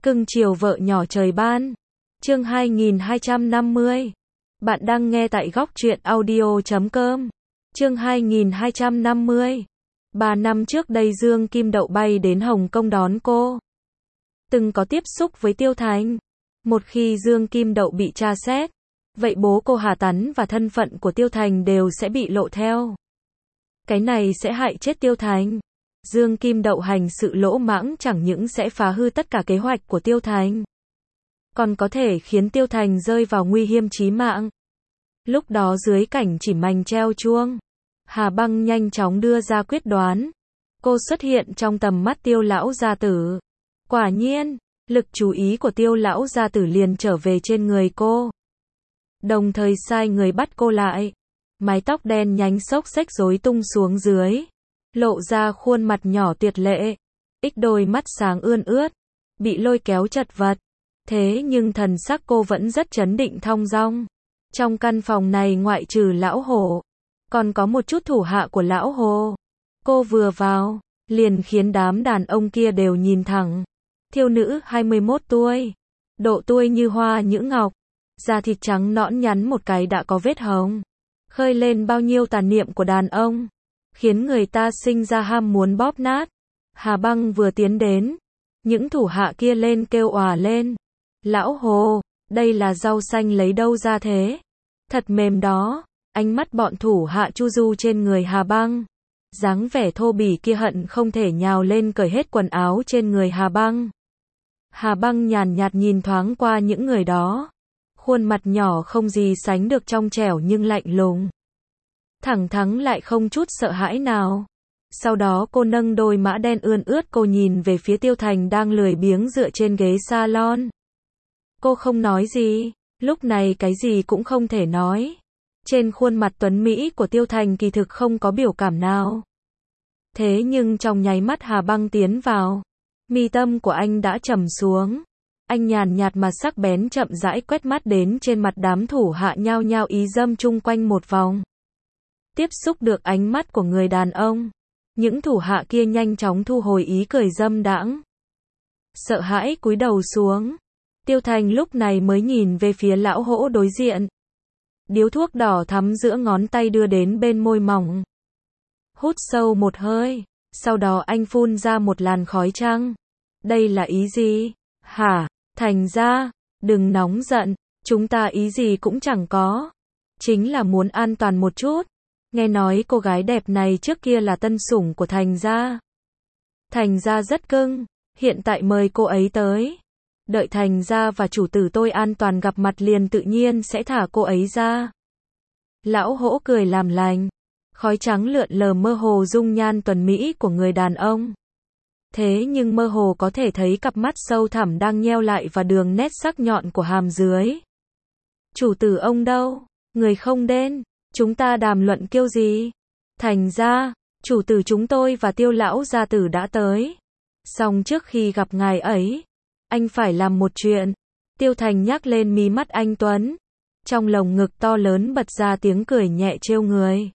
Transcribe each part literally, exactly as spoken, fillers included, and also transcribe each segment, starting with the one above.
Cưng chiều vợ nhỏ trời ban. Chương hai nghìn hai trăm năm mươi. Bạn đang nghe tại góc truyện audio chấm com. Chương hai nghìn hai trăm năm mươi. Ba năm trước đây Dương Kim Đậu bay đến Hồng Kông đón cô. Từng có tiếp xúc với Tiêu Thành. Một khi Dương Kim Đậu bị tra xét, vậy bố cô Hà Tắn và thân phận của Tiêu Thành đều sẽ bị lộ theo. Cái này sẽ hại chết Tiêu Thành. Dương Kim Đậu hành sự lỗ mãng chẳng những sẽ phá hư tất cả kế hoạch của Tiêu Thành, còn có thể khiến Tiêu Thành rơi vào nguy hiểm chí mạng. Lúc đó dưới cảnh chỉ mành treo chuông, Hà Băng nhanh chóng đưa ra quyết đoán. Cô xuất hiện trong tầm mắt Tiêu lão gia tử. Quả nhiên, lực chú ý của Tiêu lão gia tử liền trở về trên người cô. Đồng thời sai người bắt cô lại. Mái tóc đen nhánh xốc xếch rối tung xuống dưới, lộ ra khuôn mặt nhỏ tuyệt lệ, ít đôi mắt sáng ươn ướt, bị lôi kéo chật vật. Thế nhưng thần sắc cô vẫn rất trấn định thong dong. Trong căn phòng này ngoại trừ lão Hồ, còn có một chút thủ hạ của lão Hồ. Cô vừa vào, liền khiến đám đàn ông kia đều nhìn thẳng. Thiếu nữ hai mươi mốt tuổi, độ tuổi như hoa nhũ ngọc, da thịt trắng nõn nhắn một cái đã có vết hồng, khơi lên bao nhiêu tà niệm của đàn ông, khiến người ta sinh ra ham muốn bóp nát. Hà Băng vừa tiến đến, những thủ hạ kia lên kêu òa lên. Lão Hồ, đây là rau xanh lấy đâu ra thế? Thật mềm đó. Ánh mắt bọn thủ hạ chu du trên người Hà Băng. Dáng vẻ thô bỉ kia hận không thể nhào lên cởi hết quần áo trên người Hà Băng. Hà Băng nhàn nhạt nhìn thoáng qua những người đó. Khuôn mặt nhỏ không gì sánh được trong trẻo nhưng lạnh lùng. Thẳng thắn lại không chút sợ hãi nào. Sau đó cô nâng đôi mã đen ươn ướt cô nhìn về phía Tiêu Thành đang lười biếng dựa trên ghế salon. Cô không nói gì, lúc này cái gì cũng không thể nói. Trên khuôn mặt tuấn mỹ của Tiêu Thành kỳ thực không có biểu cảm nào. Thế nhưng trong nháy mắt Hà Băng tiến vào, mi tâm của anh đã trầm xuống. Anh nhàn nhạt mà sắc bén chậm rãi quét mắt đến trên mặt đám thủ hạ nhao nhao ý dâm chung quanh một vòng. Tiếp xúc được ánh mắt của người đàn ông, những thủ hạ kia nhanh chóng thu hồi ý cười dâm đãng. Sợ hãi cúi đầu xuống. Tiêu Thành lúc này mới nhìn về phía lão Hỗ đối diện. Điếu thuốc đỏ thắm giữa ngón tay đưa đến bên môi mỏng. Hút sâu một hơi, sau đó anh phun ra một làn khói trắng. Đây là ý gì? Hả? Thành ra, đừng nóng giận, chúng ta ý gì cũng chẳng có. Chính là muốn an toàn một chút. Nghe nói cô gái đẹp này trước kia là tân sủng của Thành gia. Thành gia rất cưng, hiện tại mời cô ấy tới. Đợi Thành gia và chủ tử tôi an toàn gặp mặt liền tự nhiên sẽ thả cô ấy ra. Lão Hỗ cười làm lành. Khói trắng lượn lờ mơ hồ dung nhan tuần mỹ của người đàn ông. Thế nhưng mơ hồ có thể thấy cặp mắt sâu thẳm đang nheo lại và đường nét sắc nhọn của hàm dưới. Chủ tử ông đâu? Người không đến. Chúng ta đàm luận kiêu gì? Thành ra, chủ tử chúng tôi và Tiêu lão gia tử đã tới. Song trước khi gặp ngài ấy, anh phải làm một chuyện. Tiêu Thành nhắc lên mí mắt anh tuấn. Trong lồng ngực to lớn bật ra tiếng cười nhẹ trêu người.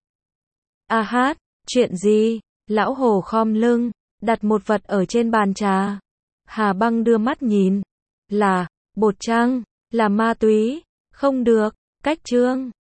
A hát, chuyện gì? Lão Hồ khom lưng, đặt một vật ở trên bàn trà. Hà Băng đưa mắt nhìn. Là, bột trăng, là ma túy. Không được, cách trương.